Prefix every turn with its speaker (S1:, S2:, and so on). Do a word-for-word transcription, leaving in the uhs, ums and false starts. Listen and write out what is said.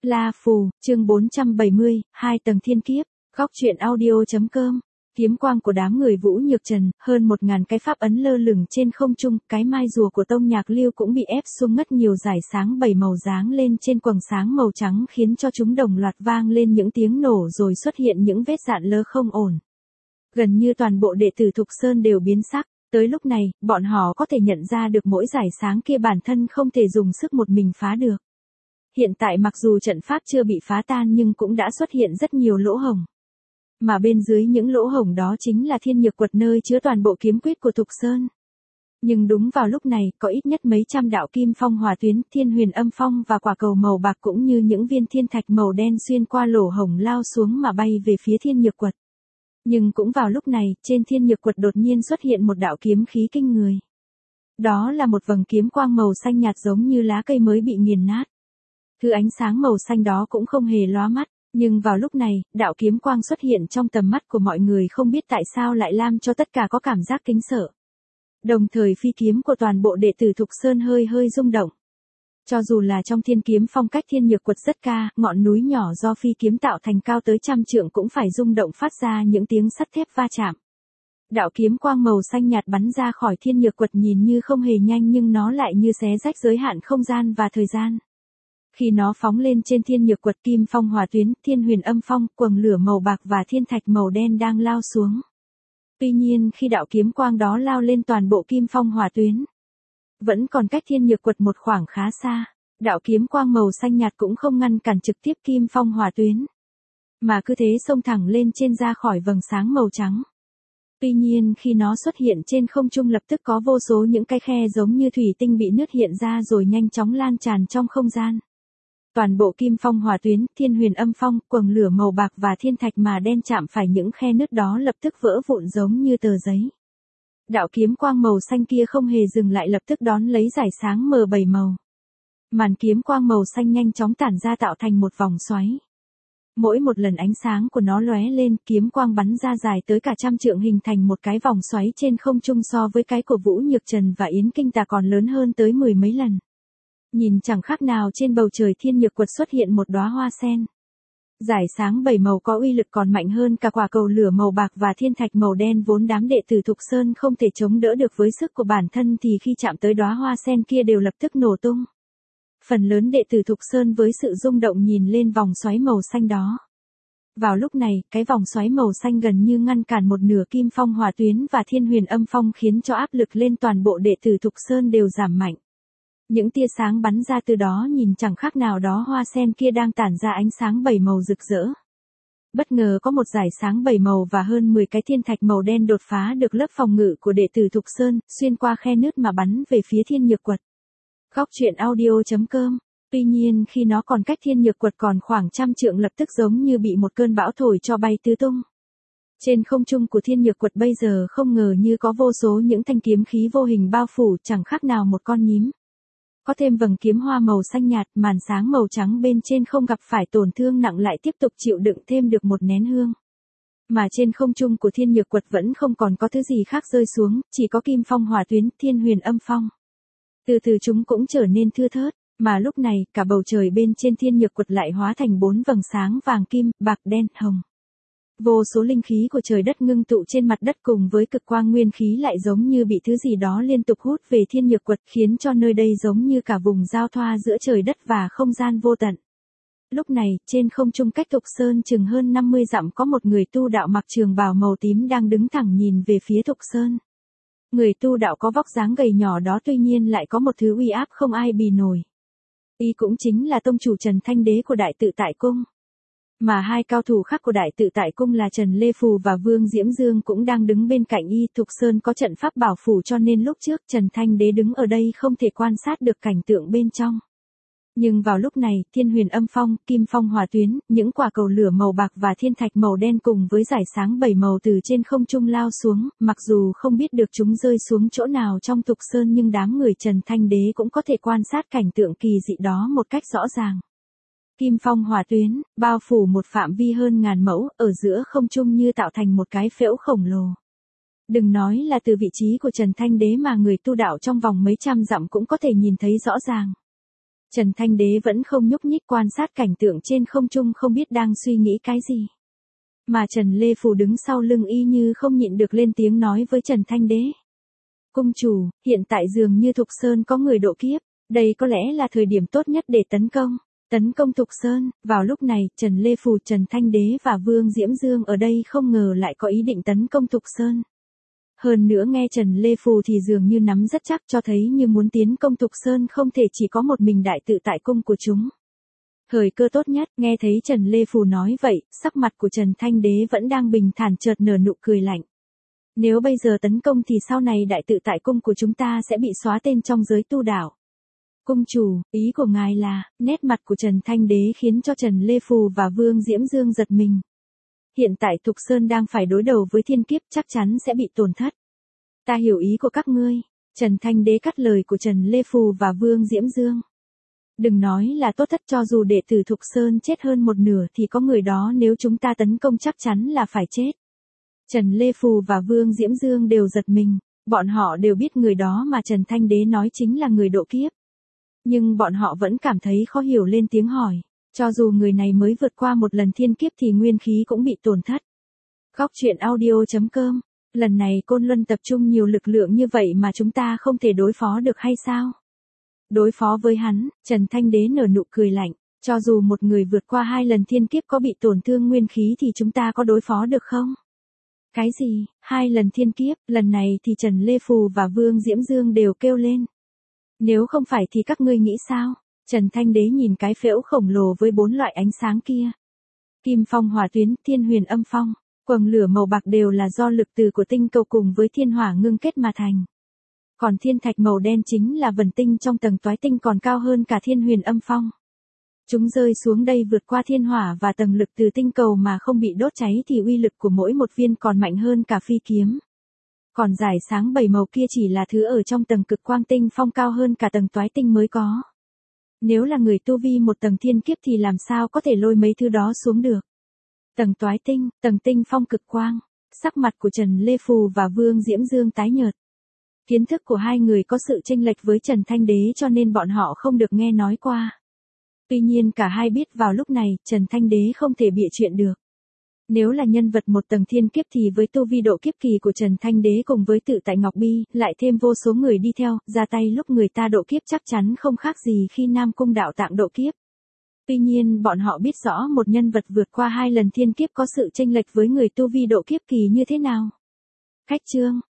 S1: La Phù, chương bốn trăm bảy mươi, hai tầng thiên kiếp, góc truyện audio.com. Kiếm quang của đám người Vũ Nhược Trần, hơn một ngàn cái pháp ấn lơ lửng trên không trung, cái mai rùa của Tông Nhạc Lưu cũng bị ép xung ngất nhiều dải sáng bảy màu dáng lên trên quầng sáng màu trắng khiến cho chúng đồng loạt vang lên những tiếng nổ rồi xuất hiện những vết rạn lơ không ổn. Gần như toàn bộ đệ tử Thục Sơn đều biến sắc, tới lúc này, bọn họ có thể nhận ra được mỗi dải sáng kia bản thân không thể dùng sức một mình phá được. Hiện tại mặc dù trận pháp chưa bị phá tan nhưng cũng đã xuất hiện rất nhiều lỗ hổng. Mà bên dưới những lỗ hổng đó chính là thiên nhược quật nơi chứa toàn bộ kiếm quyết của Thục Sơn. Nhưng đúng vào lúc này, có ít nhất mấy trăm đạo kim phong hỏa tuyến, thiên huyền âm phong và quả cầu màu bạc cũng như những viên thiên thạch màu đen xuyên qua lỗ hổng lao xuống mà bay về phía thiên nhược quật. Nhưng cũng vào lúc này, trên thiên nhược quật đột nhiên xuất hiện một đạo kiếm khí kinh người. Đó là một vầng kiếm quang màu xanh nhạt giống như lá cây mới bị nghiền nát. Thứ ánh sáng màu xanh đó cũng không hề lóa mắt, nhưng vào lúc này, đạo kiếm quang xuất hiện trong tầm mắt của mọi người không biết tại sao lại làm cho tất cả có cảm giác kính sợ. Đồng thời phi kiếm của toàn bộ đệ tử Thục Sơn hơi hơi rung động. Cho dù là trong thiên kiếm phong cách thiên nhược quật rất ca, ngọn núi nhỏ do phi kiếm tạo thành cao tới trăm trượng cũng phải rung động phát ra những tiếng sắt thép va chạm. Đạo kiếm quang màu xanh nhạt bắn ra khỏi thiên nhược quật nhìn như không hề nhanh nhưng nó lại như xé rách giới hạn không gian và thời gian. Khi nó phóng lên trên thiên nhược quật kim phong hỏa tuyến, thiên huyền âm phong, quầng lửa màu bạc và thiên thạch màu đen đang lao xuống. Tuy nhiên khi đạo kiếm quang đó lao lên toàn bộ kim phong hỏa tuyến, vẫn còn cách thiên nhược quật một khoảng khá xa, đạo kiếm quang màu xanh nhạt cũng không ngăn cản trực tiếp kim phong hỏa tuyến, mà cứ thế xông thẳng lên trên ra khỏi vầng sáng màu trắng. Tuy nhiên khi nó xuất hiện trên không trung lập tức có vô số những cái khe giống như thủy tinh bị nứt hiện ra rồi nhanh chóng lan tràn trong không gian. Toàn bộ kim phong hỏa tuyến, thiên huyền âm phong, quầng lửa màu bạc và thiên thạch mà đen chạm phải những khe nứt đó lập tức vỡ vụn giống như tờ giấy. Đạo kiếm quang màu xanh kia không hề dừng lại lập tức đón lấy dải sáng mờ bảy màu. Màn kiếm quang màu xanh nhanh chóng tản ra tạo thành một vòng xoáy. Mỗi một lần ánh sáng của nó lóe lên, kiếm quang bắn ra dài tới cả trăm trượng hình thành một cái vòng xoáy trên không trung so với cái của Vũ Nhược Trần và Yến Kinh Tà còn lớn hơn tới mười mấy lần. Nhìn chẳng khác nào trên bầu trời thiên nhược quật xuất hiện một đóa hoa sen. Dải sáng bảy màu có uy lực còn mạnh hơn cả quả cầu lửa màu bạc và thiên thạch màu đen vốn đám đệ tử Thục Sơn không thể chống đỡ được với sức của bản thân thì khi chạm tới đóa hoa sen kia đều lập tức nổ tung. Phần lớn đệ tử Thục Sơn với sự rung động nhìn lên vòng xoáy màu xanh đó. Vào lúc này, cái vòng xoáy màu xanh gần như ngăn cản một nửa kim phong hỏa tuyến và thiên huyền âm phong khiến cho áp lực lên toàn bộ đệ tử Thục Sơn đều giảm mạnh. Những tia sáng bắn ra từ đó nhìn chẳng khác nào đó hoa sen kia đang tản ra ánh sáng bảy màu rực rỡ. Bất ngờ có một dải sáng bảy màu và hơn mười cái thiên thạch màu đen đột phá được lớp phòng ngự của đệ tử Thục Sơn, xuyên qua khe nứt mà bắn về phía thiên nhược quật. Góc truyện audio.com. Tuy nhiên khi nó còn cách thiên nhược quật còn khoảng trăm trượng lập tức giống như bị một cơn bão thổi cho bay tứ tung. Trên không trung của thiên nhược quật bây giờ không ngờ như có vô số những thanh kiếm khí vô hình bao phủ chẳng khác nào một con nhím. Có thêm vầng kiếm hoa màu xanh nhạt, màn sáng màu trắng bên trên không gặp phải tổn thương nặng lại tiếp tục chịu đựng thêm được một nén hương. Mà trên không trung của thiên nhược quật vẫn không còn có thứ gì khác rơi xuống, chỉ có kim phong hỏa tuyến, thiên huyền âm phong. Từ từ chúng cũng trở nên thưa thớt, mà lúc này cả bầu trời bên trên thiên nhược quật lại hóa thành bốn vầng sáng vàng kim, bạc đen, hồng. Vô số linh khí của trời đất ngưng tụ trên mặt đất cùng với cực quang nguyên khí lại giống như bị thứ gì đó liên tục hút về thiên nhược quật khiến cho nơi đây giống như cả vùng giao thoa giữa trời đất và không gian vô tận. Lúc này, trên không trung cách Thục Sơn chừng hơn năm mươi dặm có một người tu đạo mặc trường bào màu tím đang đứng thẳng nhìn về phía Thục Sơn. Người tu đạo có vóc dáng gầy nhỏ đó tuy nhiên lại có một thứ uy áp không ai bì nổi. Y cũng chính là tông chủ Trần Thanh Đế của Đại Tự Tại Cung. Mà hai cao thủ khác của Đại Tự Tại Cung là Trần Lê Phù và Vương Diễm Dương cũng đang đứng bên cạnh y. Thục Sơn có trận pháp bảo phủ cho nên lúc trước Trần Thanh Đế đứng ở đây không thể quan sát được cảnh tượng bên trong. Nhưng vào lúc này, thiên huyền âm phong, kim phong hỏa tuyến, những quả cầu lửa màu bạc và thiên thạch màu đen cùng với dải sáng bảy màu từ trên không trung lao xuống, mặc dù không biết được chúng rơi xuống chỗ nào trong Thục Sơn nhưng đám người Trần Thanh Đế cũng có thể quan sát cảnh tượng kỳ dị đó một cách rõ ràng. Kim phong hỏa tuyến, bao phủ một phạm vi hơn ngàn mẫu, ở giữa không trung như tạo thành một cái phễu khổng lồ. Đừng nói là từ vị trí của Trần Thanh Đế mà người tu đạo trong vòng mấy trăm dặm cũng có thể nhìn thấy rõ ràng. Trần Thanh Đế vẫn không nhúc nhích quan sát cảnh tượng trên không trung không biết đang suy nghĩ cái gì. Mà Trần Lê Phù đứng sau lưng y như không nhịn được lên tiếng nói với Trần Thanh Đế. Cung chủ, hiện tại dường như Thục Sơn có người độ kiếp, đây có lẽ là thời điểm tốt nhất để tấn công. Tấn công Thục Sơn, vào lúc này, Trần Lê Phù, Trần Thanh Đế và Vương Diễm Dương ở đây không ngờ lại có ý định tấn công Thục Sơn. Hơn nữa nghe Trần Lê Phù thì dường như nắm rất chắc cho thấy như muốn tiến công Thục Sơn không thể chỉ có một mình đại tự tại cung của chúng. Thời cơ tốt nhất, nghe thấy Trần Lê Phù nói vậy, sắc mặt của Trần Thanh Đế vẫn đang bình thản chợt nở nụ cười lạnh. Nếu bây giờ tấn công thì sau này đại tự tại cung của chúng ta sẽ bị xóa tên trong giới tu đạo. Cung chủ, ý của ngài là, nét mặt của Trần Thanh Đế khiến cho Trần Lê Phù và Vương Diễm Dương giật mình. Hiện tại Thục Sơn đang phải đối đầu với thiên kiếp chắc chắn sẽ bị tổn thất. Ta hiểu ý của các ngươi. Trần Thanh Đế cắt lời của Trần Lê Phù và Vương Diễm Dương. Đừng nói là tốt thất, cho dù đệ tử Thục Sơn chết hơn một nửa thì có người đó nếu chúng ta tấn công chắc chắn là phải chết. Trần Lê Phù và Vương Diễm Dương đều giật mình, bọn họ đều biết người đó mà Trần Thanh Đế nói chính là người độ kiếp. Nhưng bọn họ vẫn cảm thấy khó hiểu lên tiếng hỏi, cho dù người này mới vượt qua một lần thiên kiếp thì nguyên khí cũng bị tổn thất. Góc truyện audio chấm com, lần này Côn Luân tập trung nhiều lực lượng như vậy mà chúng ta không thể đối phó được hay sao? Đối phó với hắn, Trần Thanh Đế nở nụ cười lạnh, cho dù một người vượt qua hai lần thiên kiếp có bị tổn thương nguyên khí thì chúng ta có đối phó được không? Cái gì, hai lần thiên kiếp, lần này thì Trần Lê Phù và Vương Diễm Dương đều kêu lên. Nếu không phải thì các ngươi nghĩ sao? Trần Thanh Đế nhìn cái phễu khổng lồ với bốn loại ánh sáng kia. Kim phong hỏa tuyến, thiên huyền âm phong, quầng lửa màu bạc đều là do lực từ của tinh cầu cùng với thiên hỏa ngưng kết mà thành. Còn thiên thạch màu đen chính là vần tinh trong tầng toái tinh còn cao hơn cả thiên huyền âm phong. Chúng rơi xuống đây vượt qua thiên hỏa và tầng lực từ tinh cầu mà không bị đốt cháy thì uy lực của mỗi một viên còn mạnh hơn cả phi kiếm. Còn giải sáng bảy màu kia chỉ là thứ ở trong tầng cực quang tinh phong cao hơn cả tầng toái tinh mới có. Nếu là người tu vi một tầng thiên kiếp thì làm sao có thể lôi mấy thứ đó xuống được. Tầng toái tinh, tầng tinh phong cực quang, sắc mặt của Trần Lê Phù và Vương Diễm Dương tái nhợt. Kiến thức của hai người có sự chênh lệch với Trần Thanh Đế cho nên bọn họ không được nghe nói qua. Tuy nhiên cả hai biết vào lúc này Trần Thanh Đế không thể bịa chuyện được. Nếu là nhân vật một tầng thiên kiếp thì với tu vi độ kiếp kỳ của Trần Thanh Đế cùng với tự tại Ngọc Bi, lại thêm vô số người đi theo, ra tay lúc người ta độ kiếp chắc chắn không khác gì khi Nam Cung Đạo Tạng độ kiếp. Tuy nhiên bọn họ biết rõ một nhân vật vượt qua hai lần thiên kiếp có sự chênh lệch với người tu vi độ kiếp kỳ như thế nào. Khách chương,